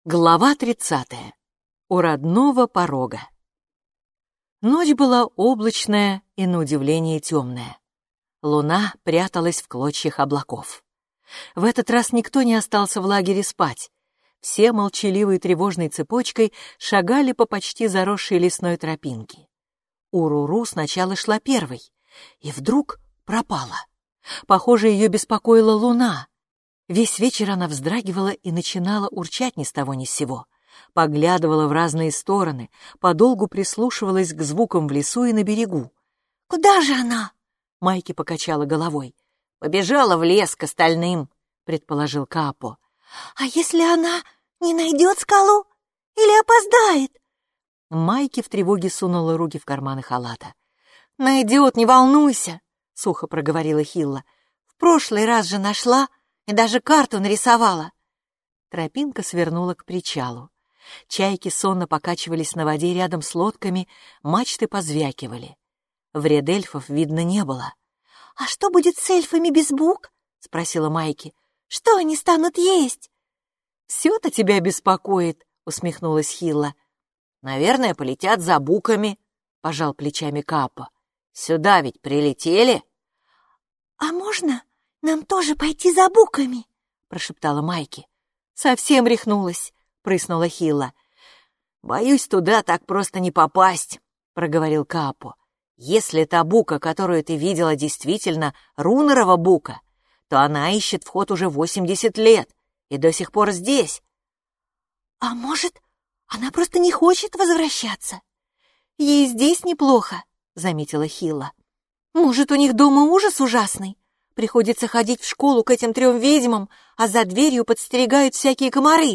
Глава 30. У родного порога. Ночь была облачная и, на удивление, темная. Луна пряталась в клочьях облаков. В этот раз никто не остался в лагере спать. Все молчаливой тревожной цепочкой шагали по почти заросшей лесной тропинке. Уруру сначала шла первой, и вдруг пропала. Похоже, ее беспокоила луна. Весь вечер она вздрагивала и начинала урчать ни с того ни с сего. Поглядывала в разные стороны, подолгу прислушивалась к звукам в лесу и на берегу. «Куда же она?» — Майки покачала головой. «Побежала в лес к остальным», — предположил Каапо. «А если она не найдет скалу или опоздает?» Майки в тревоге сунула руки в карманы халата. «Найдет, не волнуйся», — сухо проговорила Хилла. «В прошлый раз же нашла и даже карту нарисовала». Тропинка свернула к причалу. Чайки сонно покачивались на воде рядом с лодками, мачты позвякивали. Вред эльфов видно не было. «А что будет с эльфами без бук?» — спросила Майки. «Что они станут есть?» «Все-то тебя беспокоит», — усмехнулась Хилла. «Наверное, полетят за буками», — пожал плечами Каапо. «Сюда ведь прилетели». «А можно нам тоже пойти за буками?» — прошептала Майки. «Совсем рехнулась», — прыснула Хилла. «Боюсь, туда так просто не попасть», — проговорил Каапо. «Если та бука, которую ты видела, действительно Рунерова бука, то она ищет вход уже 80 лет и до сих пор здесь». «А может, она просто не хочет возвращаться? Ей здесь неплохо», — заметила Хилла. «Может, у них дома ужас ужасный? Приходится ходить в школу к этим 3 ведьмам, а за дверью подстерегают всякие комары».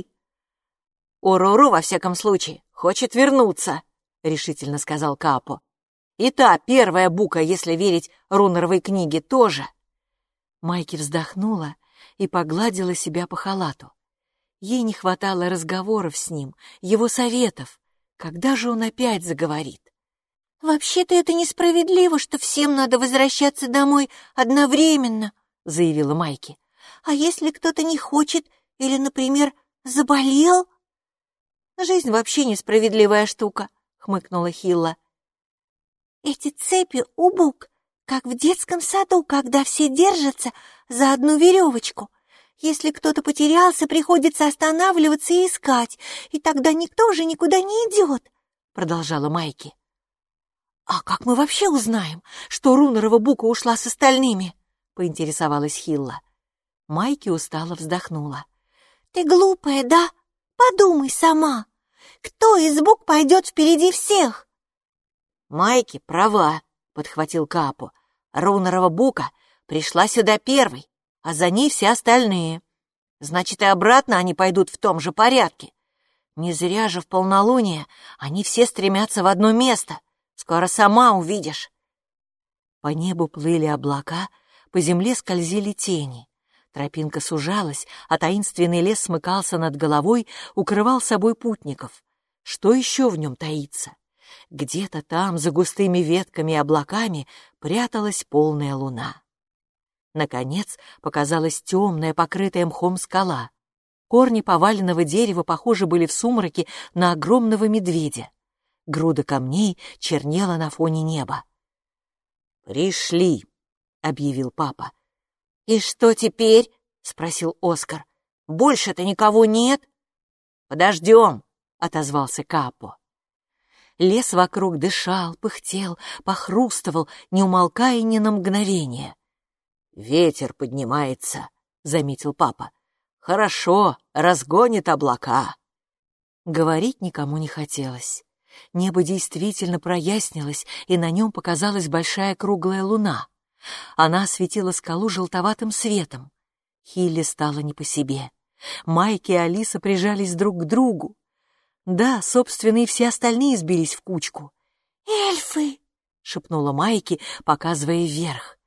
«Уруру, во всяком случае, хочет вернуться», — решительно сказал Каапо. «И та первая бука, если верить Рунеровой книге, тоже». Майки вздохнула и погладила себя по халату. Ей не хватало разговоров с ним, его советов. Когда же он опять заговорит? «Вообще-то это несправедливо, что всем надо возвращаться домой одновременно», — заявила Майки. «А если кто-то не хочет или, например, заболел?» «Жизнь вообще несправедливая штука», — хмыкнула Хилла. «Эти цепи у бук, как в детском саду, когда все держатся за одну веревочку. Если кто-то потерялся, приходится останавливаться и искать, и тогда никто уже никуда не идет», — продолжала Майки. «А как мы вообще узнаем, что Рунерова бука ушла с остальными?» — поинтересовалась Хилла. Майки устало вздохнула. «Ты глупая, да? Подумай сама. Кто из бук пойдет впереди всех?» «Майки права», — подхватил Каапо. «Рунерова бука пришла сюда первой, а за ней все остальные. Значит, и обратно они пойдут в том же порядке. Не зря же в полнолуние они все стремятся в одно место. Скоро сама увидишь». По небу плыли облака, по земле скользили тени. Тропинка сужалась, а таинственный лес смыкался над головой, укрывал собой путников. Что еще в нем таится? Где-то там, за густыми ветками и облаками, пряталась полная луна. Наконец показалась темная, покрытая мхом скала. Корни поваленного дерева похожи были в сумраке на огромного медведя. Груда камней чернела на фоне неба. «Пришли», — объявил папа. «И что теперь?» — спросил Оскар. «Больше-то никого нет?» «Подождем», — отозвался Каапо. Лес вокруг дышал, пыхтел, похрустывал, не умолкая ни на мгновение. «Ветер поднимается», — заметил папа. «Хорошо, разгонит облака». Говорить никому не хотелось. Небо действительно прояснилось, и на нем показалась большая круглая луна. Она осветила скалу желтоватым светом. Хилле стало не по себе. Майки и Алиса прижались друг к другу. Да, собственно, и все остальные сбились в кучку. «Эльфы!» — шепнула Майки, показывая вверх.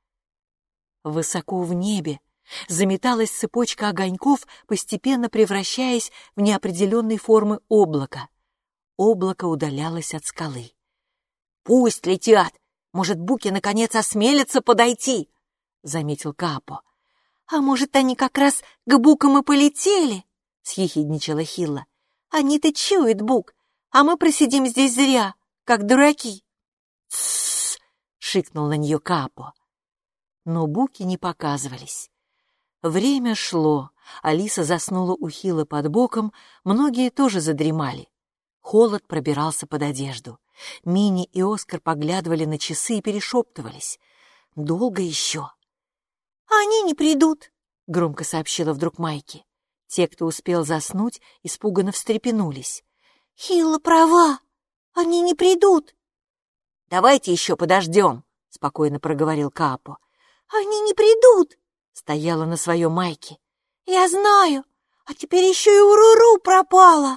Высоко в небе заметалась цепочка огоньков, постепенно превращаясь в неопределенной формы облака. Облако удалялось от скалы. «Пусть летят! Может, буки наконец осмелятся подойти!» — заметил Каапо. «А может, они как раз к букам и полетели?» — съехидничала Хилла. Они-то чуют, Бук, а мы просидим здесь зря, как дураки. «Тссс!» — шикнул на нее Капо. Но буки не показывались. Время шло, Алиса заснула у Хила под боком, многие тоже задремали. Холод пробирался под одежду. Мини и Оскар поглядывали на часы и перешептывались. «Долго еще?» «Они не придут», — громко сообщила вдруг Майки. Те, кто успел заснуть, испуганно встрепенулись. «Хилла права, они не придут». «Давайте еще подождем», — спокойно проговорил Капо. «Они не придут», — стояла на своем Майки. «Я знаю, а теперь еще и Уруру пропала».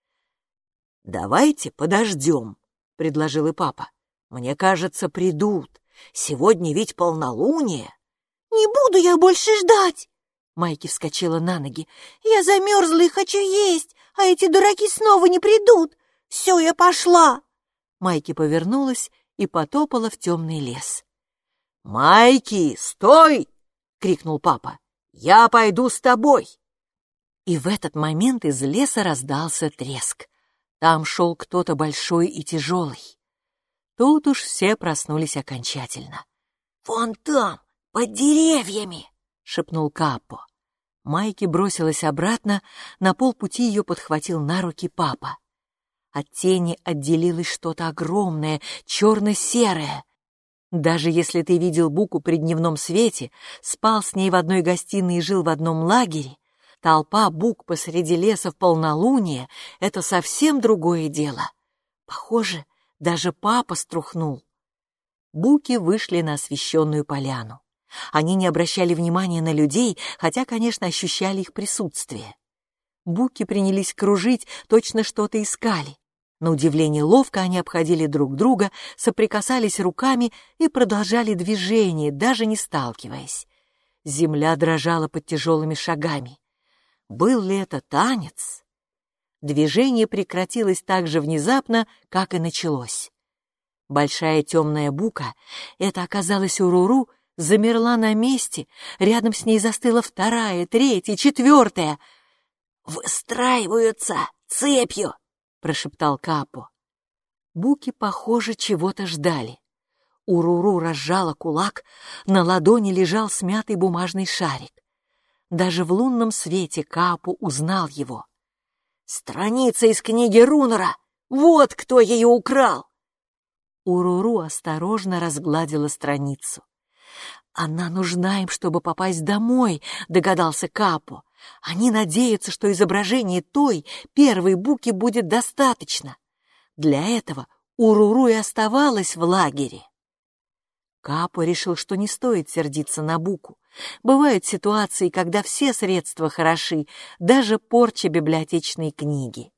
«Давайте подождем», — предложил и папа. «Мне кажется, придут. Сегодня ведь полнолуние». «Не буду я больше ждать!» Майки вскочила на ноги. «Я замерзла и хочу есть, а эти дураки снова не придут. Все, я пошла!» Майки повернулась и потопала в темный лес. «Майки, стой!» — крикнул папа. «Я пойду с тобой!» И в этот момент из леса раздался треск. Там шел кто-то большой и тяжелый. Тут уж все проснулись окончательно. «Вон там, под деревьями!» — шепнул Капо. Майки бросилась обратно, на полпути ее подхватил на руки папа. От тени отделилось что-то огромное, черно-серое. Даже если ты видел Буку при дневном свете, спал с ней в одной гостиной и жил в одном лагере, толпа Бук посреди леса в полнолуние — это совсем другое дело. Похоже, даже папа струхнул. Буки вышли на освещенную поляну. Они не обращали внимания на людей, хотя, конечно, ощущали их присутствие. Буки принялись кружить, точно что-то искали. На удивление ловко они обходили друг друга, соприкасались руками и продолжали движение, даже не сталкиваясь. Земля дрожала под тяжелыми шагами. Был ли это танец? Движение прекратилось так же внезапно, как и началось. Большая темная бука, это оказалась Уруру, замерла на месте, рядом с ней застыла вторая, третья, четвертая. «Выстраиваются цепью!» — прошептал Капо. Буки, похоже, чего-то ждали. Уруру разжала кулак, на ладони лежал смятый бумажный шарик. Даже в лунном свете Капо узнал его. «Страница из книги Рунора! Вот кто ее украл!» Уруру осторожно разгладила страницу. «Она нужна им, чтобы попасть домой», — догадался Капо. «Они надеются, что изображение той, первой буки, будет достаточно. Для этого Уруру и оставалась в лагере». Капо решил, что не стоит сердиться на буку. Бывают ситуации, когда все средства хороши, даже порча библиотечной книги.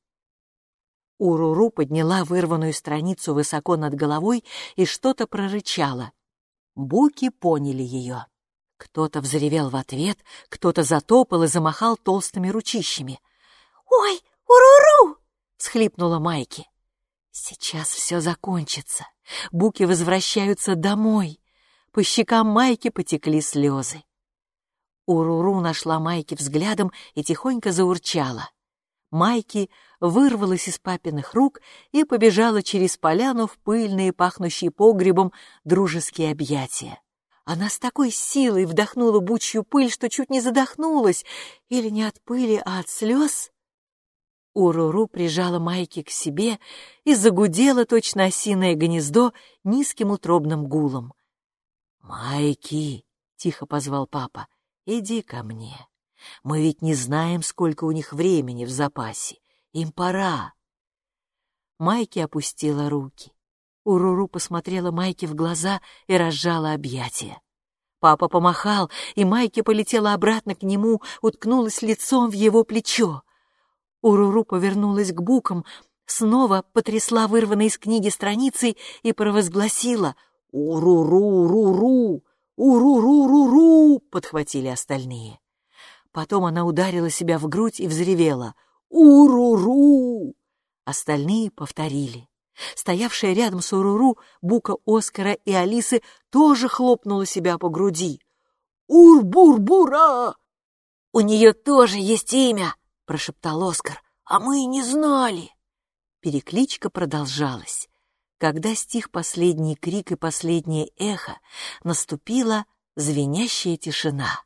Уруру подняла вырванную страницу высоко над головой и что-то прорычала. Буки поняли ее. Кто-то взревел в ответ, кто-то затопал и замахал толстыми ручищами. «Ой, Уруру!» — всхлипнула Майки. «Сейчас все закончится. Буки возвращаются домой». По щекам Майки потекли слезы. Уруру нашла Майки взглядом и тихонько заурчала. Майки вырвалась из папиных рук и побежала через поляну в пыльные, пахнущие погребом, дружеские объятия. Она с такой силой вдохнула бучью пыль, что чуть не задохнулась, или не от пыли, а от слез. Уруру прижала Майки к себе и загудела точно осиное гнездо низким утробным гулом. «Майки!» — тихо позвал папа. «Иди ко мне. Мы ведь не знаем, сколько у них времени в запасе. Им пора». Майки опустила руки. Уруру посмотрела Майки в глаза и разжала объятия. Папа помахал, и Майки полетела обратно к нему, уткнулась лицом в его плечо. Уруру повернулась к букам, снова потрясла вырванной из книги страницей и провозгласила: «Уруру-ру-ру! Уруру-ру-ру!» — подхватили остальные. Потом она ударила себя в грудь и взревела: «Уруру!» Остальные повторили. Стоявшая рядом с Уруру бука Оскара и Алисы тоже хлопнула себя по груди. «Ур-бур-бура!» «У нее тоже есть имя!» — прошептал Оскар. а мы и не знали!» Перекличка продолжалась. Когда стих последний крик и последнее эхо, наступила звенящая тишина.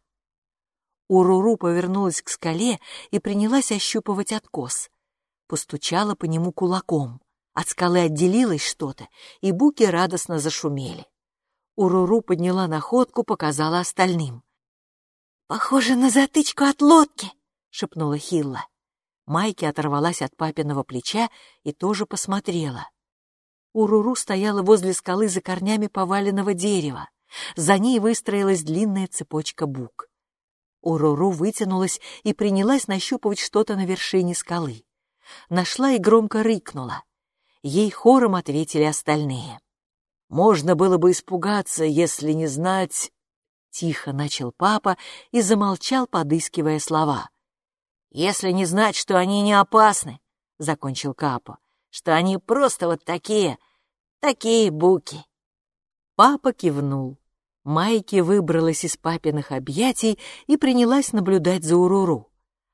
Уруру повернулась к скале и принялась ощупывать откос. Постучала по нему кулаком. От скалы отделилось что-то, и буки радостно зашумели. Уруру подняла находку, показала остальным. «Похоже на затычку от лодки», — шепнула Хилла. Майки оторвалась от папиного плеча и тоже посмотрела. Уруру стояла возле скалы за корнями поваленного дерева. За ней выстроилась длинная цепочка бук. Уруру вытянулась и принялась нащупывать что-то на вершине скалы. Нашла и громко рыкнула. Ей хором ответили остальные. «Можно было бы испугаться, если не знать...» Тихо начал папа и замолчал, подыскивая слова. «Если не знать, что они не опасны», — закончил Капо, «что они просто вот такие буки». Папа кивнул. Майки выбралась из папиных объятий и принялась наблюдать за Уруру.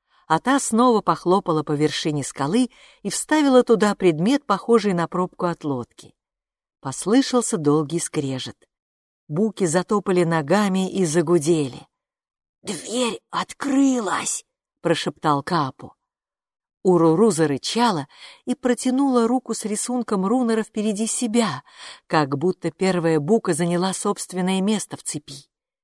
А та снова похлопала по вершине скалы и вставила туда предмет, похожий на пробку от лодки. Послышался долгий скрежет. Буки затопали ногами и загудели. «Дверь открылась!» — прошептал Капо. Уруру зарычала и протянула руку с рисунком рунера впереди себя, как будто первая бука заняла собственное место в цепи.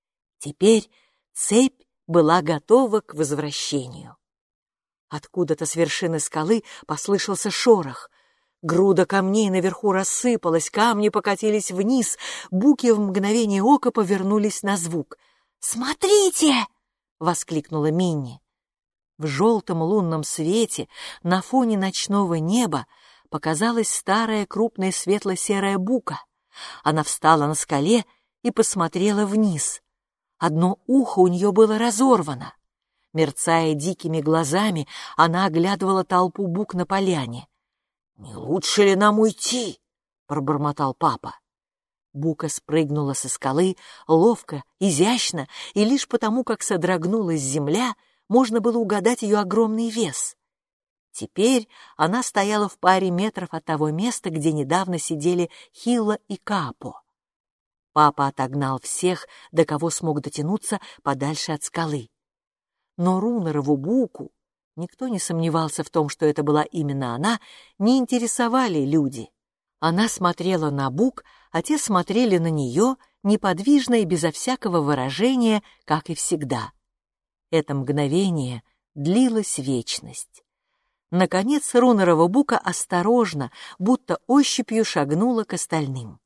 Теперь цепь была готова к возвращению. Откуда-то с вершины скалы послышался шорох. Груда камней наверху рассыпалась, камни покатились вниз, буки в мгновение ока повернулись на звук. «Смотрите!» — воскликнула Минни. В желтом лунном свете на фоне ночного неба показалась старая крупная светло-серая бука. Она встала на скале и посмотрела вниз. Одно ухо у нее было разорвано. Мерцая дикими глазами, она оглядывала толпу бук на поляне. «Не лучше ли нам уйти?» — пробормотал папа. Бука спрыгнула со скалы ловко, изящно, и лишь потому, как содрогнулась земля, можно было угадать ее огромный вес. Теперь она стояла в паре метров от того места, где недавно сидели Хилла и Капо. Папа отогнал всех, до кого смог дотянуться, подальше от скалы. Но Рунерову буку, никто не сомневался в том, что это была именно она, не интересовали люди. Она смотрела на бук, а те смотрели на нее, неподвижно и безо всякого выражения, как и всегда. Это мгновение длилась вечность. Наконец Рунерова бука осторожно, будто ощупью шагнула к остальным.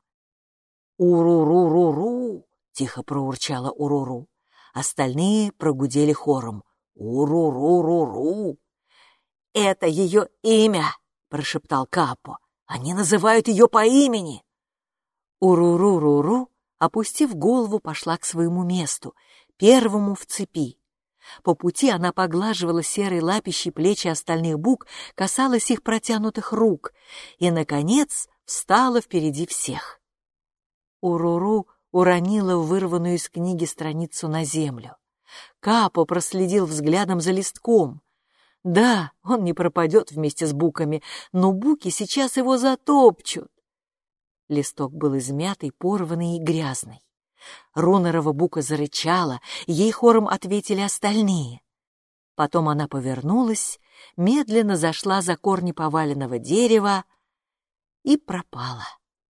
«Уру-ру-ру-ру!» — тихо проурчала Уруру. Остальные прогудели хором. «Уру-ру-ру-ру!» «Это ее имя!» — прошептал Капо. «Они называют ее по имени!» Уру-ру-ру-ру, опустив голову, пошла к своему месту, первому в цепи. По пути она поглаживала серой лапищей плечи остальных бук, касалась их протянутых рук и, наконец, встала впереди всех. Уруру уронила вырванную из книги страницу на землю. Капо проследил взглядом за листком. Да, он не пропадет вместе с буками, но буки сейчас его затопчут. Листок был измятый, порванный и грязный. Рунерова бука зарычала, ей хором ответили остальные. Потом она повернулась, медленно зашла за корни поваленного дерева и пропала.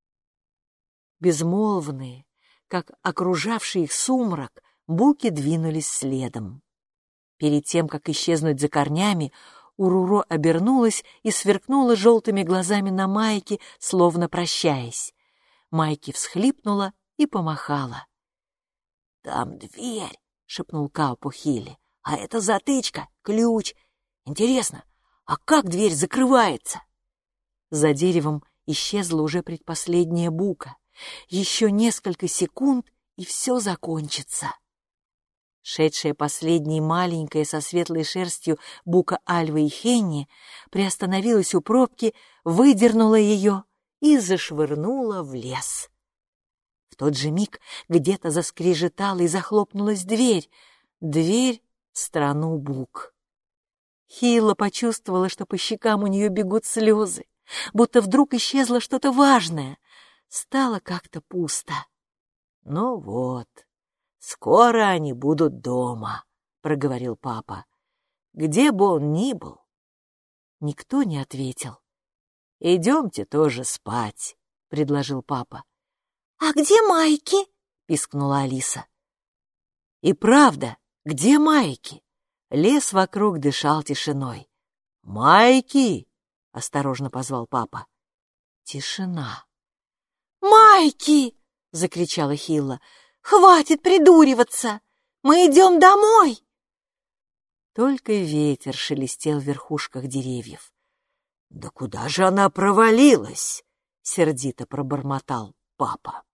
Безмолвные, как окружавший их сумрак, буки двинулись следом. Перед тем, как исчезнуть за корнями, Уруру обернулась и сверкнула желтыми глазами на Майки, словно прощаясь. Майки всхлипнула и помахала. «Там дверь», — шепнул Капо Хилли. «А это затычка, ключ. Интересно, а как дверь закрывается?» За деревом исчезла уже предпоследняя бука. Еще несколько секунд, и все закончится. Шедшая последней маленькая со светлой шерстью бука Альвы и Хенни приостановилась у пробки, выдернула ее и зашвырнула в лес. В тот же миг где-то заскрежетала и захлопнулась дверь в страну бук. Хилла почувствовала, что по щекам у нее бегут слезы, будто вдруг исчезло что-то важное. Стало как-то пусто. «Ну вот, скоро они будут дома», — проговорил папа. «Где бы он ни был». Никто не ответил. «Идемте тоже спать», — предложил папа. «А где Майки?» — пискнула Алиса. И правда, где Майки? Лес вокруг дышал тишиной. «Майки!» — осторожно позвал папа. Тишина. «Майки!» — закричала Хилла. «Хватит придуриваться! Мы идем домой!» Только ветер шелестел в верхушках деревьев. «Да куда же она провалилась?» — сердито пробормотал папа.